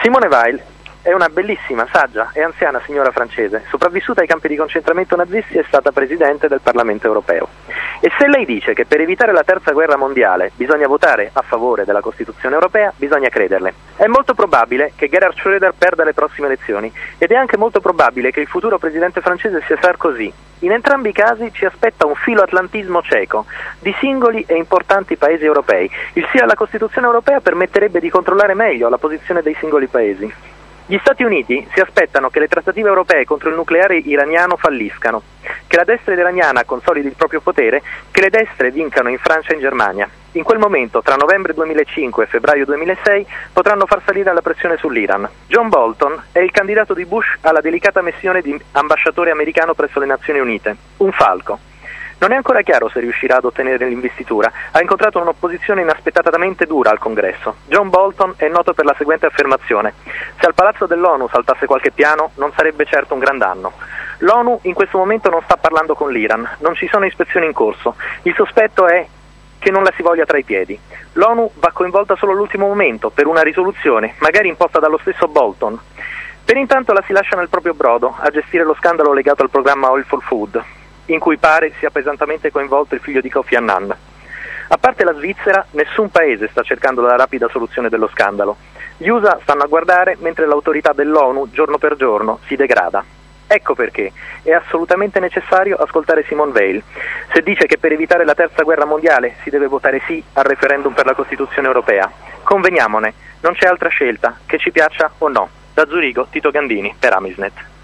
Simone Weil è una bellissima, saggia e anziana signora francese, sopravvissuta ai campi di concentramento nazisti, è stata presidente del Parlamento europeo. E se lei dice che per evitare la terza guerra mondiale bisogna votare a favore della Costituzione europea, bisogna crederle. È molto probabile che Gerhard Schröder perda le prossime elezioni ed è anche molto probabile che il futuro presidente francese sia Sarkozy. In entrambi i casi ci aspetta un filoatlantismo cieco di singoli e importanti paesi europei. Il sì alla Costituzione europea permetterebbe di controllare meglio la posizione dei singoli paesi. Gli Stati Uniti si aspettano che le trattative europee contro il nucleare iraniano falliscano, che la destra iraniana consolidi il proprio potere, che le destre vincano in Francia e in Germania. In quel momento, tra novembre 2005 e febbraio 2006, potranno far salire la pressione sull'Iran. John Bolton è il candidato di Bush alla delicata missione di ambasciatore americano presso le Nazioni Unite, un falco. Non è ancora chiaro se riuscirà ad ottenere l'investitura. Ha incontrato un'opposizione inaspettatamente dura al Congresso. John Bolton è noto per la seguente affermazione: se al palazzo dell'ONU saltasse qualche piano non sarebbe certo un gran danno. L'ONU in questo momento non sta parlando con l'Iran, non ci sono ispezioni in corso. Il sospetto è che non la si voglia tra i piedi. L'ONU va coinvolta solo all'ultimo momento per una risoluzione, magari imposta dallo stesso Bolton. Per intanto la si lascia nel proprio brodo a gestire lo scandalo legato al programma Oil for Food, in cui pare sia pesantemente coinvolto il figlio di Kofi Annan. A parte la Svizzera, nessun paese sta cercando la rapida soluzione dello scandalo. Gli USA stanno a guardare mentre l'autorità dell'ONU, giorno per giorno, si degrada. Ecco perché è assolutamente necessario ascoltare Simone Veil. Se dice che per evitare la terza guerra mondiale si deve votare sì al referendum per la Costituzione europea, conveniamone, non c'è altra scelta, che ci piaccia o no. Da Zurigo, Tito Gandini, per Amisnet.